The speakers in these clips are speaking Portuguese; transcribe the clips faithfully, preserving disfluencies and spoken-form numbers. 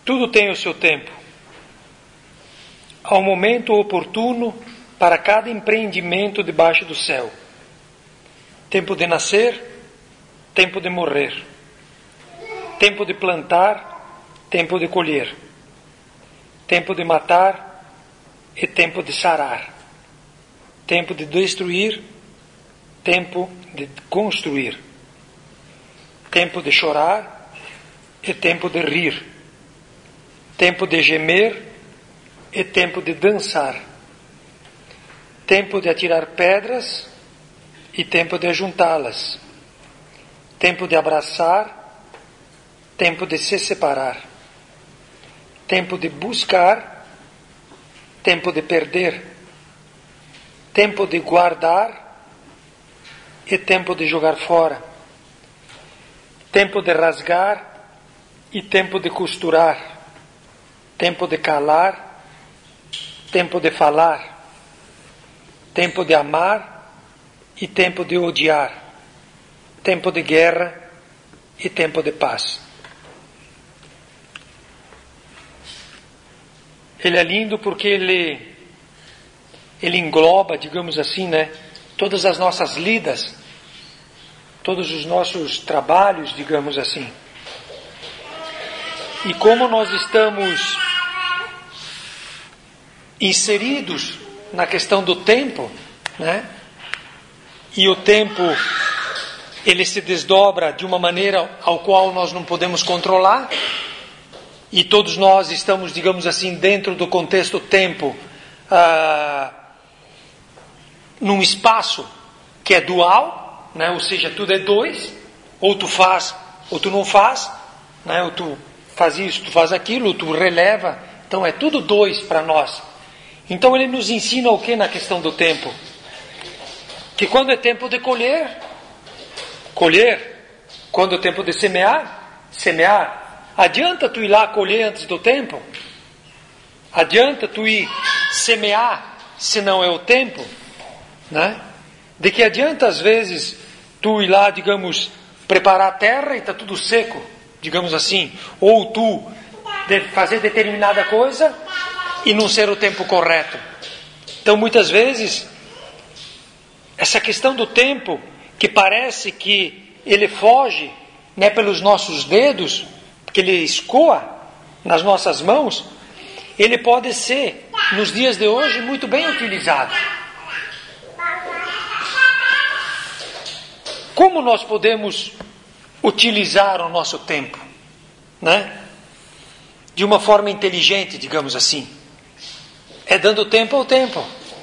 Tudo tem o seu tempo. Há um momento oportuno para cada empreendimento debaixo do céu. Tempo de nascer, tempo de morrer. Tempo de plantar, tempo de colher. Tempo de matar e tempo de sarar. Tempo de destruir, tempo de construir. Tempo de chorar e tempo de rir. Tempo de gemer e tempo de dançar. Tempo de atirar pedras e tempo de ajuntá-las. Tempo de abraçar, tempo de se separar. Tempo de buscar, tempo de perder. Tempo de guardar e tempo de jogar fora. Tempo de rasgar e tempo de costurar. Tempo de calar, tempo de falar. Tempo de amar e tempo de odiar. Tempo de guerra e tempo de paz. Ele é lindo porque ele, ele engloba, digamos assim, né, todas as nossas lidas, todos os nossos trabalhos, digamos assim. E como nós estamos inseridos na questão do tempo, né? E o tempo, ele se desdobra de uma maneira ao qual nós não podemos controlar, e todos nós estamos, digamos assim, dentro do contexto tempo, ah, num espaço que é dual, né? Ou seja, tudo é dois, ou tu faz, ou tu não faz, né? Ou tu faz isso, tu faz aquilo, ou tu releva, então é tudo dois para nós. Então ele nos ensina o que na questão do tempo? Que quando é tempo de colher, colher. Quando é tempo de semear, semear. Adianta tu ir lá colher antes do tempo? Adianta tu ir semear se não é o tempo? Né? De que adianta às vezes tu ir lá, digamos, preparar a terra e está tudo seco, digamos assim. Ou tu fazer determinada coisa e não ser o tempo correto. Então, muitas vezes, essa questão do tempo, que parece que ele foge, né, pelos nossos dedos, que ele escoa nas nossas mãos, ele pode ser, nos dias de hoje, muito bem utilizado. Como nós podemos utilizar o nosso tempo, né? De uma forma inteligente, digamos assim. É dando tempo ao tempo.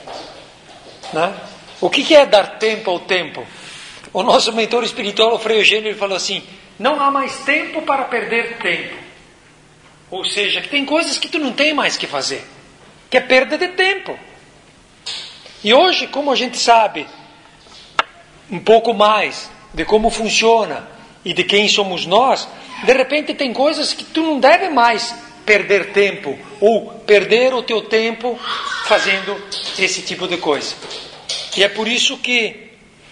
Né? O que, que é dar tempo ao tempo? O nosso mentor espiritual, o Frei Eugênio, ele falou assim: não há mais tempo para perder tempo. Ou seja, que tem coisas que tu não tem mais que fazer, que é perda de tempo. E hoje, como a gente sabe um pouco mais de como funciona e de quem somos nós, de repente tem coisas que tu não deve mais perder tempo, ou perder o teu tempo fazendo esse tipo de coisa. E é por isso que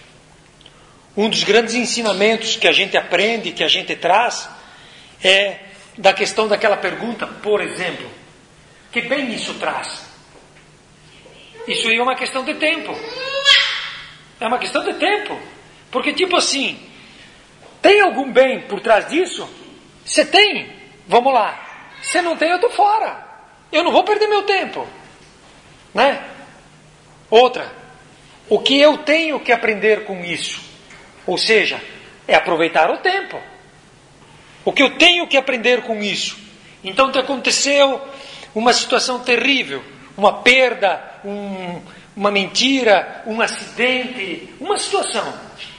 um dos grandes ensinamentos que a gente aprende, que a gente traz, é da questão daquela pergunta, por exemplo, que bem isso traz? Isso aí é uma questão de tempo. É uma questão de tempo. Porque tipo assim, tem algum bem por trás disso? Se tem, vamos lá. Se não tem, eu estou fora. Eu não vou perder meu tempo. Né? Outra, o que eu tenho que aprender com isso? Ou seja, é aproveitar o tempo. O que eu tenho que aprender com isso? Então te aconteceu uma situação terrível, uma perda, um, uma mentira, um acidente, uma situação.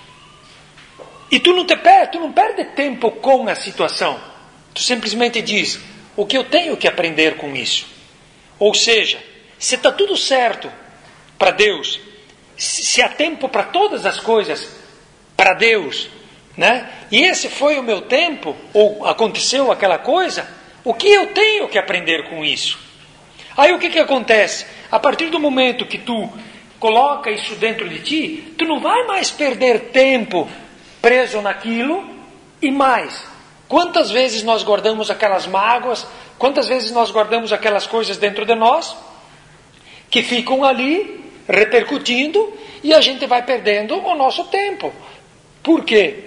E tu não te perde, tu não perde tempo com a situação. Tu simplesmente diz: o que eu tenho que aprender com isso? Ou seja, se está tudo certo para Deus, se há tempo para todas as coisas para Deus, né? E esse foi o meu tempo, ou aconteceu aquela coisa, o que eu tenho que aprender com isso? Aí o que que acontece? A partir do momento que tu coloca isso dentro de ti, tu não vai mais perder tempo preso naquilo, e mais, Quantas vezes nós guardamos aquelas mágoas, quantas vezes nós guardamos aquelas coisas dentro de nós, que ficam ali, repercutindo, e a gente vai perdendo o nosso tempo. Por quê?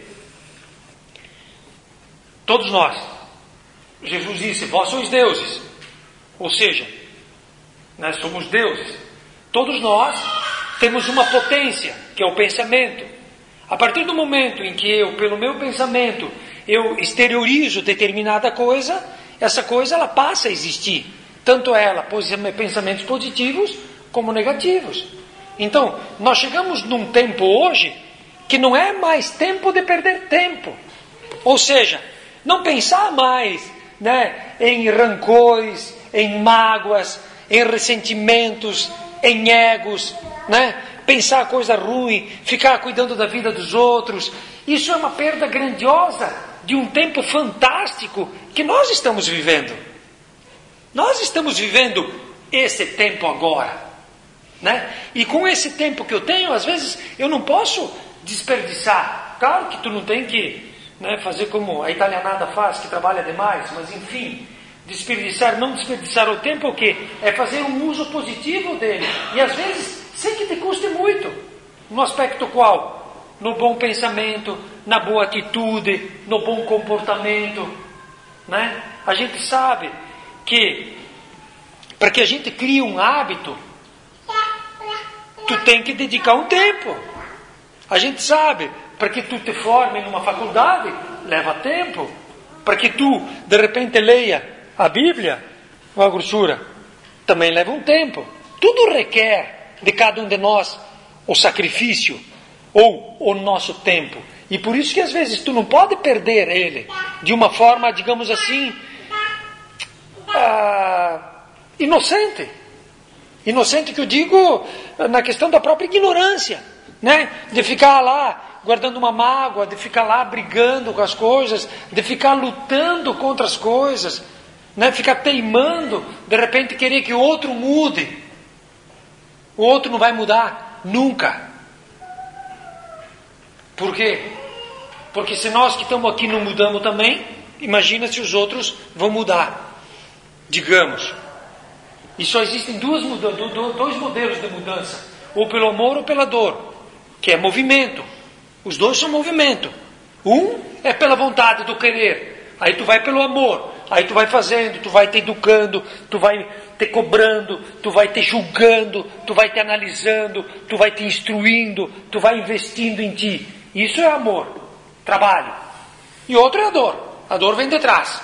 Todos nós. Jesus disse, vós sois deuses. Ou seja, nós somos deuses. Todos nós temos uma potência, que é o pensamento. A partir do momento em que eu, pelo meu pensamento, eu exteriorizo determinada coisa, essa coisa ela passa a existir. Tanto ela, pensamentos positivos, como negativos. Então, nós chegamos num tempo hoje, que não é mais tempo de perder tempo. Ou seja, não pensar mais, né, em rancores, em mágoas, em ressentimentos, em egos, né? Pensar coisa ruim, ficar cuidando da vida dos outros. Isso é uma perda grandiosa de um tempo fantástico que nós estamos vivendo. Nós estamos vivendo esse tempo agora, né? E com esse tempo que eu tenho, às vezes eu não posso desperdiçar. Claro que tu não tem que, né, fazer como a italianada faz, que trabalha demais, mas enfim, desperdiçar, não desperdiçar o tempo, o quê? É fazer um uso positivo dele. E às vezes, sem que te custe muito. No aspecto qual? No bom pensamento, na boa atitude, no bom comportamento, né? A gente sabe que, para que a gente crie um hábito, tu tem que dedicar um tempo. A gente sabe, para que tu te forme numa faculdade, leva tempo. Para que tu, de repente, leia a Bíblia, ou a grossura, também leva um tempo. Tudo requer de cada um de nós o sacrifício ou o nosso tempo. E por isso que às vezes tu não pode perder ele de uma forma, digamos assim, ah, inocente. Inocente que eu digo na questão da própria ignorância, né? De ficar lá guardando uma mágoa, de ficar lá brigando com as coisas, de ficar lutando contra as coisas, né? Ficar teimando, de repente querer que o outro mude. O outro não vai mudar nunca. Por quê? Porque se nós que estamos aqui não mudamos também, imagina se os outros vão mudar. Digamos. E só existem duas muda- dois modelos de mudança. Ou pelo amor ou pela dor. Que é movimento. Os dois são movimento. Um é pela vontade do querer. Aí tu vai pelo amor. Aí tu vai fazendo, tu vai te educando, tu vai te cobrando, tu vai te julgando, tu vai te analisando, tu vai te instruindo, tu vai investindo em ti. Isso é amor, trabalho. E outro é a dor. A dor vem de trás.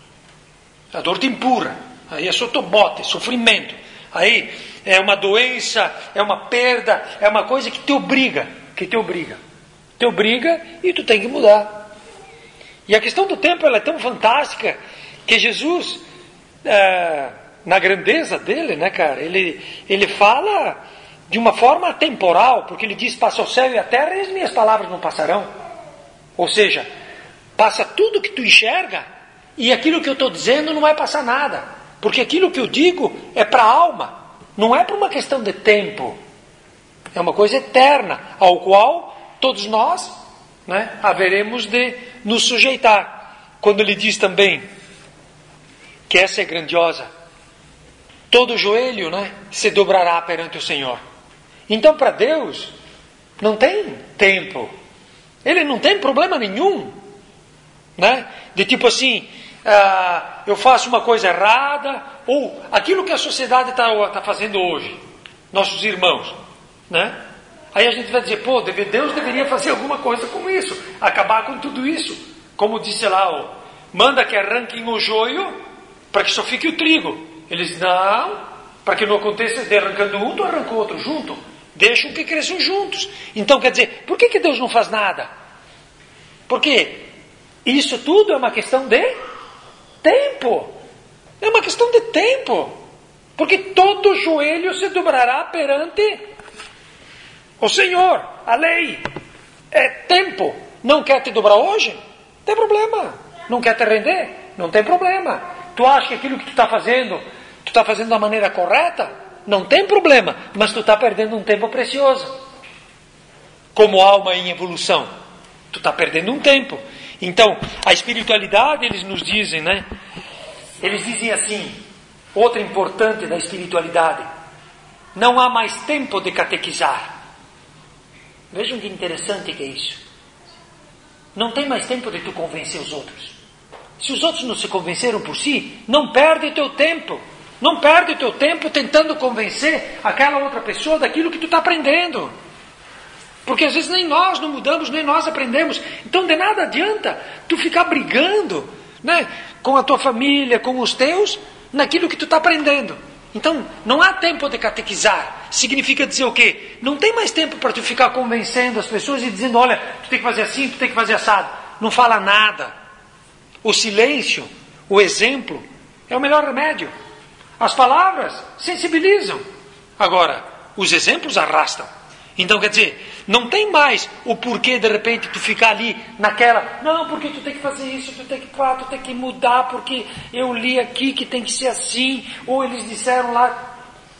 A dor te empurra. Aí é sotobote, sofrimento. Aí é uma doença, é uma perda, é uma coisa que te obriga, que te obriga. Te obriga e tu tem que mudar. E a questão do tempo ela é tão fantástica que Jesus, é, na grandeza dele, né, cara, ele, ele fala de uma forma temporal, porque ele diz, passa o céu e a terra e as minhas palavras não passarão. Ou seja, passa tudo que tu enxerga e aquilo que eu estou dizendo não vai passar nada. Porque aquilo que eu digo é para a alma, não é para uma questão de tempo. É uma coisa eterna, ao qual todos nós, né, haveremos de nos sujeitar. Quando ele diz também que essa é grandiosa, todo joelho, né, se dobrará perante o Senhor. Então para Deus não tem tempo. Ele não tem problema nenhum, né? De tipo assim, ah, eu faço uma coisa errada, ou aquilo que a sociedade está tá fazendo hoje, nossos irmãos, né? Aí a gente vai dizer, pô, Deus deveria fazer alguma coisa com isso, acabar com tudo isso. Como disse lá, ó, manda que arranquem o joio para que só fique o trigo. Eles, não, para que não aconteça de arrancando um, tu arranca o outro junto. Deixam que cresçam juntos. Então, quer dizer, por que, que Deus não faz nada? Porque isso tudo é uma questão de tempo. É uma questão de tempo. Porque todo joelho se dobrará perante o Senhor, a lei. É tempo. Não quer te dobrar hoje? Não tem problema. Não quer te render? Não tem problema. Tu acha que aquilo que tu está fazendo, tu está fazendo da maneira correta? Não tem problema, mas tu está perdendo um tempo precioso. Como alma em evolução, tu está perdendo um tempo. Então, a espiritualidade, eles nos dizem, né? Eles dizem assim, outra importante da espiritualidade, não há mais tempo de catequizar. Vejam que interessante que é isso. Não tem mais tempo de tu convencer os outros. Se os outros não se convenceram por si, não perde teu tempo. Não perde teu tempo tentando convencer aquela outra pessoa daquilo que tu está aprendendo. Porque às vezes nem nós não mudamos, nem nós aprendemos. Então de nada adianta tu ficar brigando, né, com a tua família, com os teus, naquilo que tu está aprendendo. Então não há tempo de catequizar. Significa dizer o quê? Não tem mais tempo para tu ficar convencendo as pessoas e dizendo, olha, tu tem que fazer assim, tu tem que fazer assado. Não fala nada. O silêncio, o exemplo, é o melhor remédio. As palavras sensibilizam. Agora, os exemplos arrastam. Então, quer dizer, não tem mais o porquê de repente tu ficar ali naquela, não, porque tu tem que fazer isso, tu tem que, tu tem que mudar, porque eu li aqui que tem que ser assim, ou eles disseram lá.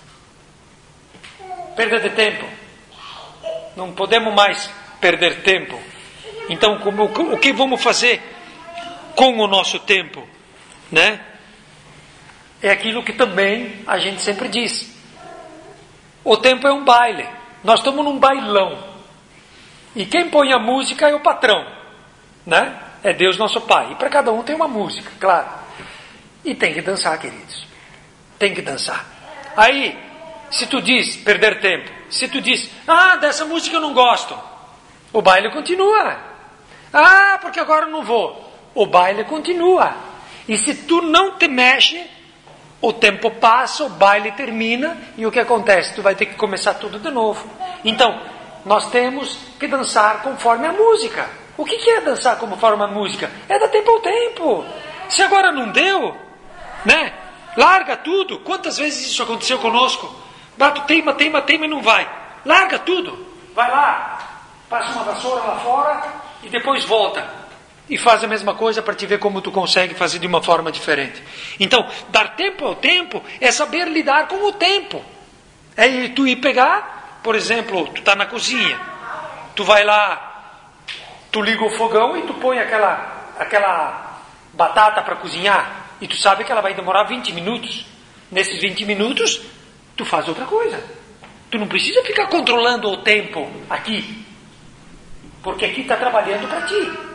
Perda de tempo. Não podemos mais perder tempo. Então, como, o que vamos fazer com o nosso tempo? Né? É aquilo que também a gente sempre diz. O tempo é um baile. Nós estamos num bailão. E quem põe a música é o patrão. Né? É Deus nosso Pai. E para cada um tem uma música, claro. E tem que dançar, queridos. Tem que dançar. Aí, se tu diz perder tempo, se tu diz, ah, dessa música eu não gosto, o baile continua. Ah, porque agora eu não vou. O baile continua. E se tu não te mexe, o tempo passa, o baile termina, e o que acontece? Tu vai ter que começar tudo de novo. Então, nós temos que dançar conforme a música. O que é dançar conforme a música? É dar tempo ao tempo. Se agora não deu, né? Larga tudo. Quantas vezes isso aconteceu conosco? Bato teima, teima, teima e não vai. Larga tudo. Vai lá, passa uma vassoura lá fora e depois volta. E faz a mesma coisa para te ver como tu consegue fazer de uma forma diferente. Então, dar tempo ao tempo é saber lidar com o tempo. É tu ir pegar, por exemplo, tu está na cozinha, tu vai lá, tu liga o fogão e tu põe aquela, aquela batata para cozinhar, e tu sabe que ela vai demorar vinte minutos. Nesses vinte minutos, tu faz outra coisa. Tu não precisa ficar controlando o tempo aqui, porque aqui está trabalhando para ti.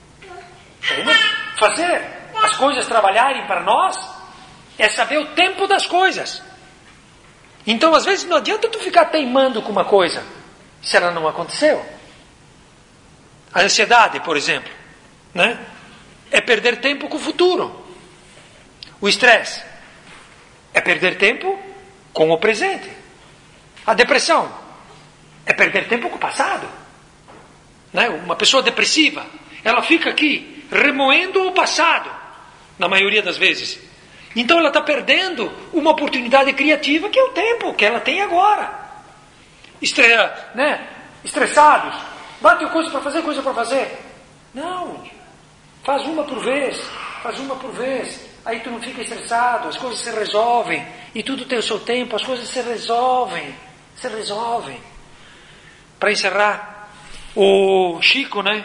Fazer as coisas trabalharem para nós é saber o tempo das coisas. Então, às vezes, não adianta tu ficar teimando com uma coisa se ela não aconteceu. A ansiedade, por exemplo, né? É perder tempo com o futuro. O estresse é perder tempo com o presente. A depressão é perder tempo com o passado. Né? Uma pessoa depressiva, ela fica aqui remoendo o passado, na maioria das vezes. Então ela está perdendo uma oportunidade criativa que é o tempo que ela tem agora. Estre... né? Estressados, bate coisa para fazer, coisa para fazer. Não, faz uma por vez, faz uma por vez. Aí tu não fica estressado, as coisas se resolvem, e tudo tem o seu tempo, as coisas se resolvem, se resolvem. Para encerrar, o Chico, né?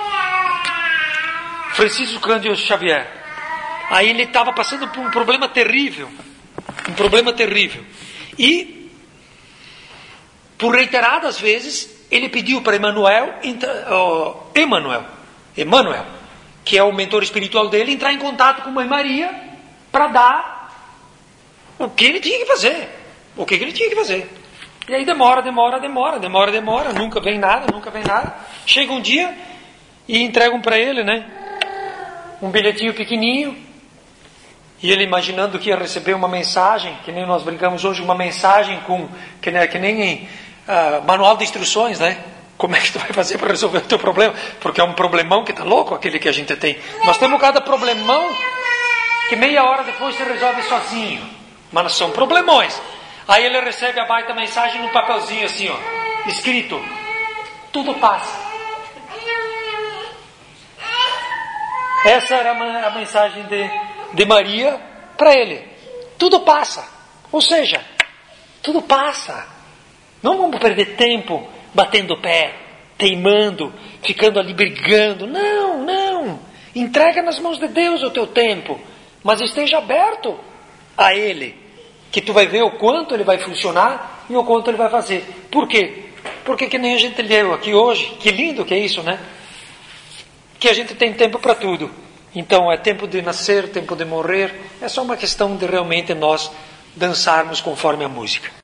Francisco Cândido Xavier. Aí ele estava passando por um problema terrível. Um problema terrível. E, por reiteradas vezes, ele pediu para Emmanuel, uh, Emmanuel, Emmanuel, que é o mentor espiritual dele, entrar em contato com Mãe Maria para dar o que ele tinha que fazer. O que ele tinha que fazer. E aí demora, demora, demora, demora, demora. Nunca vem nada, nunca vem nada. Chega um dia e entregam para ele, né? Um bilhetinho pequenininho, e ele imaginando que ia receber uma mensagem, que nem nós brincamos hoje, uma mensagem com, que, né, que nem uh, manual de instruções, né? Como é que tu vai fazer para resolver o teu problema? Porque é um problemão que está louco, aquele que a gente tem. Nós temos cada problemão que meia hora depois se resolve sozinho, mas são problemões. Aí ele recebe a baita mensagem num papelzinho assim, ó, escrito, tudo passa. Essa era a mensagem de, de Maria para ele. Tudo passa. Ou seja, tudo passa. Não vamos perder tempo batendo o pé. teimando, ficando ali brigando. Não, não. Entrega nas mãos de Deus o teu tempo, mas esteja aberto a Ele, que tu vai ver o quanto Ele vai funcionar e o quanto Ele vai fazer. Por quê? Porque que nem a gente leu aqui hoje, que lindo que é isso, né? Que a gente tem tempo para tudo. Então é tempo de nascer, tempo de morrer, é só uma questão de realmente nós dançarmos conforme a música.